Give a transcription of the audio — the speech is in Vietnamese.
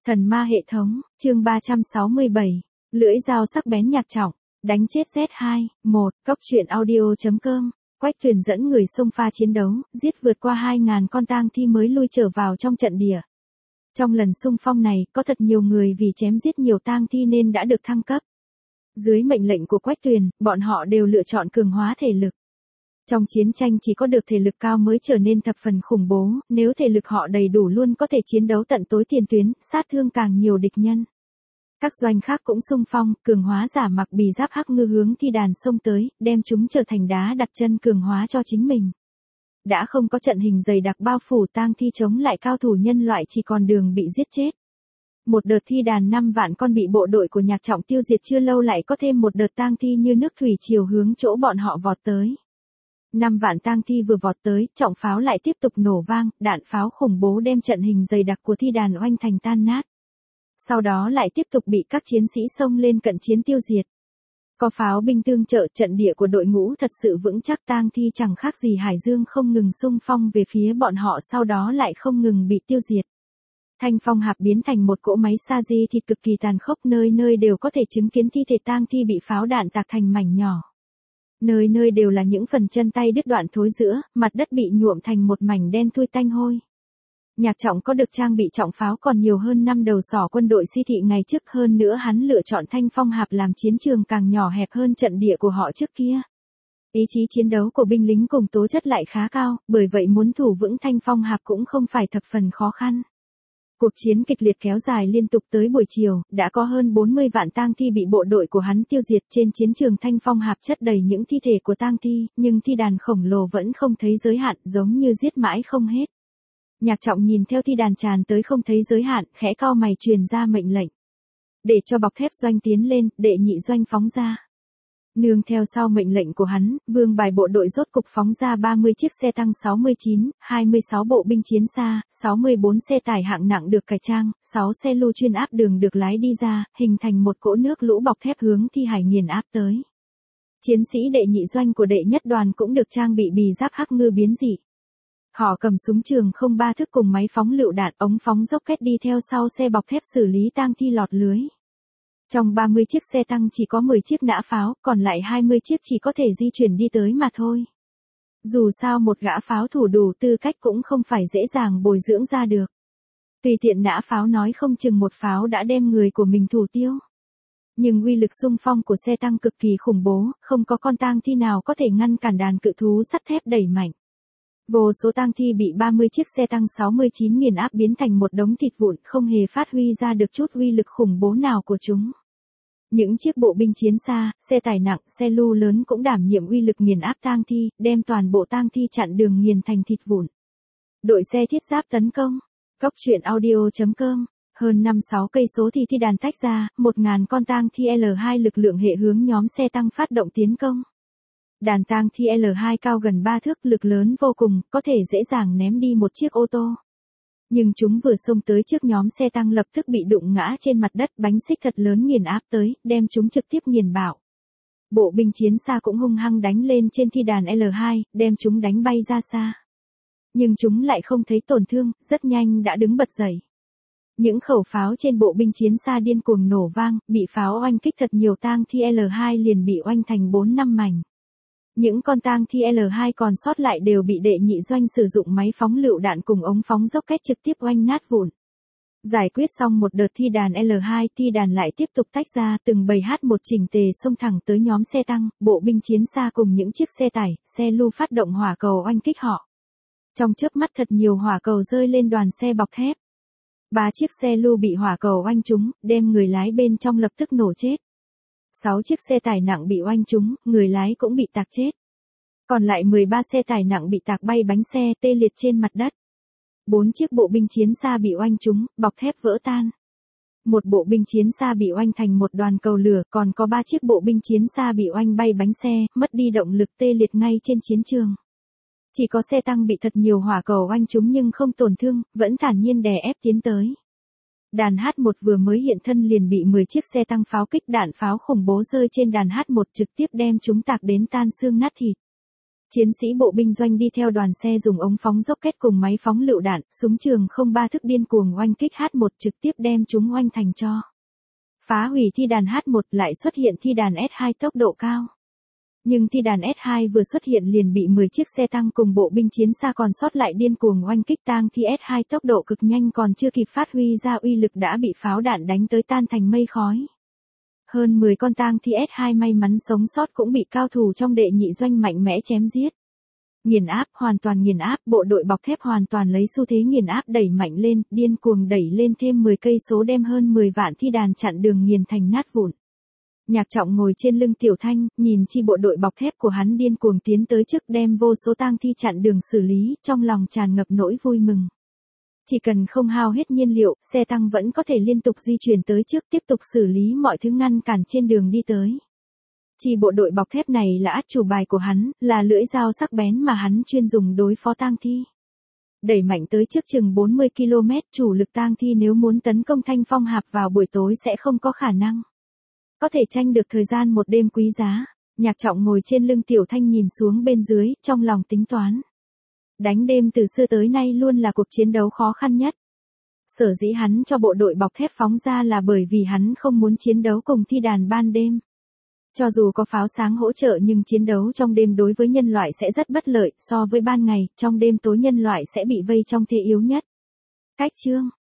Thần ma hệ thống, chương 367. Lưỡi dao sắc bén Nhạc Trọng, đánh chết Z2, 1, Cốc truyện audio.com. Quách Tuyền dẫn người xông pha chiến đấu, giết vượt qua 2.000 con tang thi mới lui trở vào trong trận địa. Trong lần xung phong này, có thật nhiều người vì chém giết nhiều tang thi nên đã được thăng cấp. Dưới mệnh lệnh của Quách Tuyền, bọn họ đều lựa chọn cường hóa thể lực. Trong chiến tranh chỉ có được thể lực cao mới trở nên thập phần khủng bố, nếu thể lực họ đầy đủ luôn có thể chiến đấu tận tối tiền tuyến, sát thương càng nhiều địch nhân. Các doanh khác cũng xung phong, cường hóa giả mặc bì giáp hắc ngư hướng thi đàn xông tới, đem chúng trở thành đá đặt chân cường hóa cho chính mình. Đã không có trận hình dày đặc bao phủ tang thi chống lại cao thủ nhân loại chỉ còn đường bị giết chết. Một đợt thi đàn 5 vạn con bị bộ đội của Nhạc Trọng tiêu diệt chưa lâu lại có thêm một đợt tang thi như nước thủy triều hướng chỗ bọn họ vọt tới. 5 vạn tang thi vừa vọt tới, trọng pháo lại tiếp tục nổ vang, đạn pháo khủng bố đem trận hình dày đặc của thi đàn oanh thành tan nát. Sau đó lại tiếp tục bị các chiến sĩ xông lên cận chiến tiêu diệt. Có pháo binh tương trợ, trận địa của đội ngũ thật sự vững chắc, tang thi chẳng khác gì hải dương không ngừng xung phong về phía bọn họ, sau đó lại không ngừng bị tiêu diệt. Thanh phong hạp biến thành một cỗ máy sa di thịt cực kỳ tàn khốc, nơi nơi đều có thể chứng kiến thi thể tang thi bị pháo đạn tạc thành mảnh nhỏ. Nơi nơi đều là những phần chân tay đứt đoạn thối rữa, mặt đất bị nhuộm thành một mảnh đen thui tanh hôi. Nhạc Trọng có được trang bị trọng pháo còn nhiều hơn 5 đầu sỏ quân đội Si Thị ngày trước, hơn nữa hắn lựa chọn Thanh Phong Hạp làm chiến trường càng nhỏ hẹp hơn trận địa của họ trước kia. Ý chí chiến đấu của binh lính cùng tố chất lại khá cao, bởi vậy muốn thủ vững Thanh Phong Hạp cũng không phải thập phần khó khăn. Cuộc chiến kịch liệt kéo dài liên tục tới buổi chiều, đã có hơn 40 vạn tang thi bị bộ đội của hắn tiêu diệt. Trên chiến trường Thanh Phong Hạp chất đầy những thi thể của tang thi, nhưng thi đàn khổng lồ vẫn không thấy giới hạn, giống như giết mãi không hết. Nhạc Trọng nhìn theo thi đàn tràn tới không thấy giới hạn, khẽ cau mày truyền ra mệnh lệnh. Để cho bọc thép doanh tiến lên, đệ nhị doanh phóng ra. Nương theo sau mệnh lệnh của hắn, vương bài bộ đội rốt cục phóng ra 30 chiếc xe tăng 69, 26 bộ binh chiến xa, 64 xe tải hạng nặng được cải trang, 6 xe lưu chuyên áp đường được lái đi ra, hình thành một cỗ nước lũ bọc thép hướng thi hải nghiền áp tới. Chiến sĩ đệ nhị doanh của đệ nhất đoàn cũng được trang bị bì giáp hắc ngư biến dị. Họ cầm súng trường 03 thức cùng máy phóng lựu đạn, ống phóng rocket đi theo sau xe bọc thép xử lý tang thi lọt lưới. Trong 30 chiếc xe tăng chỉ có 10 chiếc nã pháo, còn lại 20 chiếc chỉ có thể di chuyển đi tới mà thôi. Dù sao một gã pháo thủ đủ tư cách cũng không phải dễ dàng bồi dưỡng ra được. Tùy tiện nã pháo nói không chừng một pháo đã đem người của mình thủ tiêu. Nhưng uy lực xung phong của xe tăng cực kỳ khủng bố, không có con tang thi nào có thể ngăn cản đàn cự thú sắt thép đẩy mạnh. Vô số tang thi bị 30 chiếc xe tăng 69 nghiền áp biến thành một đống thịt vụn, không hề phát huy ra được chút uy lực khủng bố nào của chúng. Những chiếc bộ binh chiến xa, xe tải nặng, xe lưu lớn cũng đảm nhiệm uy lực nghiền áp tang thi, đem toàn bộ tang thi chặn đường nghiền thành thịt vụn. Đội xe thiết giáp tấn công. Cốc truyện audio.com. Hơn 5-6 cây số thì thi đàn tách ra, 1.000 con tang thi L2 lực lượng hệ hướng nhóm xe tăng phát động tiến công. Đàn tang thi L2 cao gần 3 thước, lực lớn vô cùng, có thể dễ dàng ném đi một chiếc ô tô. Nhưng chúng vừa xông tới trước nhóm xe tăng lập tức bị đụng ngã trên mặt đất, bánh xích thật lớn nghiền áp tới, đem chúng trực tiếp nghiền bạo. Bộ binh chiến xa cũng hung hăng đánh lên trên thi đàn L2, đem chúng đánh bay ra xa. Nhưng chúng lại không thấy tổn thương, rất nhanh đã đứng bật dậy. Những khẩu pháo trên bộ binh chiến xa điên cuồng nổ vang, bị pháo oanh kích thật nhiều tang thi L2 liền bị oanh thành 4-5 mảnh. Những con tang thi L2 còn sót lại đều bị đệ nhị doanh sử dụng máy phóng lựu đạn cùng ống phóng rocket trực tiếp oanh nát vụn. Giải quyết xong một đợt thi đàn L2, thi đàn lại tiếp tục tách ra, từng bầy hát một chỉnh tề xông thẳng tới nhóm xe tăng, bộ binh chiến xa cùng những chiếc xe tải, xe lưu phát động hỏa cầu oanh kích họ. Trong chớp mắt thật nhiều hỏa cầu rơi lên đoàn xe bọc thép. 3 chiếc xe lưu bị hỏa cầu oanh trúng, đem người lái bên trong lập tức nổ chết. 6 chiếc xe tải nặng bị oanh trúng, người lái cũng bị tạc chết. Còn lại 13 xe tải nặng bị tạc bay bánh xe tê liệt trên mặt đất. 4 chiếc bộ binh chiến xa bị oanh trúng, bọc thép vỡ tan. Một bộ binh chiến xa bị oanh thành một đoàn cầu lửa, còn có 3 chiếc bộ binh chiến xa bị oanh bay bánh xe, mất đi động lực tê liệt ngay trên chiến trường. Chỉ có xe tăng bị thật nhiều hỏa cầu oanh trúng nhưng không tổn thương, vẫn thản nhiên đè ép tiến tới. Đàn H1 vừa mới hiện thân liền bị 10 chiếc xe tăng pháo kích, đạn pháo khủng bố rơi trên đàn H1 trực tiếp đem chúng tạc đến tan xương nát thịt. Chiến sĩ bộ binh doanh đi theo đoàn xe dùng ống phóng rocket cùng máy phóng lựu đạn, súng trường 03 thức điên cuồng oanh kích H1 trực tiếp đem chúng oanh thành tro. Phá hủy thi đàn H1 lại xuất hiện thi đàn S2 tốc độ cao. Nhưng thi đàn S2 vừa xuất hiện liền bị 10 chiếc xe tăng cùng bộ binh chiến xa còn sót lại điên cuồng oanh kích tang thi S2 tốc độ cực nhanh còn chưa kịp phát huy ra uy lực đã bị pháo đạn đánh tới tan thành mây khói. Hơn 10 con tang thi S2 may mắn sống sót cũng bị cao thủ trong đệ nhị doanh mạnh mẽ chém giết. Nghiền áp, hoàn toàn nghiền áp, bộ đội bọc thép hoàn toàn lấy xu thế nghiền áp đẩy mạnh lên, điên cuồng đẩy lên thêm 10 cây số đem hơn 10 vạn thi đàn chặn đường nghiền thành nát vụn. Nhạc Trọng ngồi trên lưng Tiểu Thanh, nhìn chi bộ đội bọc thép của hắn điên cuồng tiến tới trước đem vô số tang thi chặn đường xử lý, trong lòng tràn ngập nỗi vui mừng. Chỉ cần không hao hết nhiên liệu, xe tăng vẫn có thể liên tục di chuyển tới trước tiếp tục xử lý mọi thứ ngăn cản trên đường đi tới. Chi bộ đội bọc thép này là át chủ bài của hắn, là lưỡi dao sắc bén mà hắn chuyên dùng đối phó tang thi. Đẩy mạnh tới trước chừng 40 km, chủ lực tang thi nếu muốn tấn công Thanh Phong Hạp vào buổi tối sẽ không có khả năng. Có thể tranh được thời gian một đêm quý giá. Nhạc Trọng ngồi trên lưng Tiểu Thanh nhìn xuống bên dưới, trong lòng tính toán. Đánh đêm từ xưa tới nay luôn là cuộc chiến đấu khó khăn nhất. Sở dĩ hắn cho bộ đội bọc thép phóng ra là bởi vì hắn không muốn chiến đấu cùng thi đàn ban đêm. Cho dù có pháo sáng hỗ trợ nhưng chiến đấu trong đêm đối với nhân loại sẽ rất bất lợi, so với ban ngày, trong đêm tối nhân loại sẽ bị vây trong thế yếu nhất. Cách chương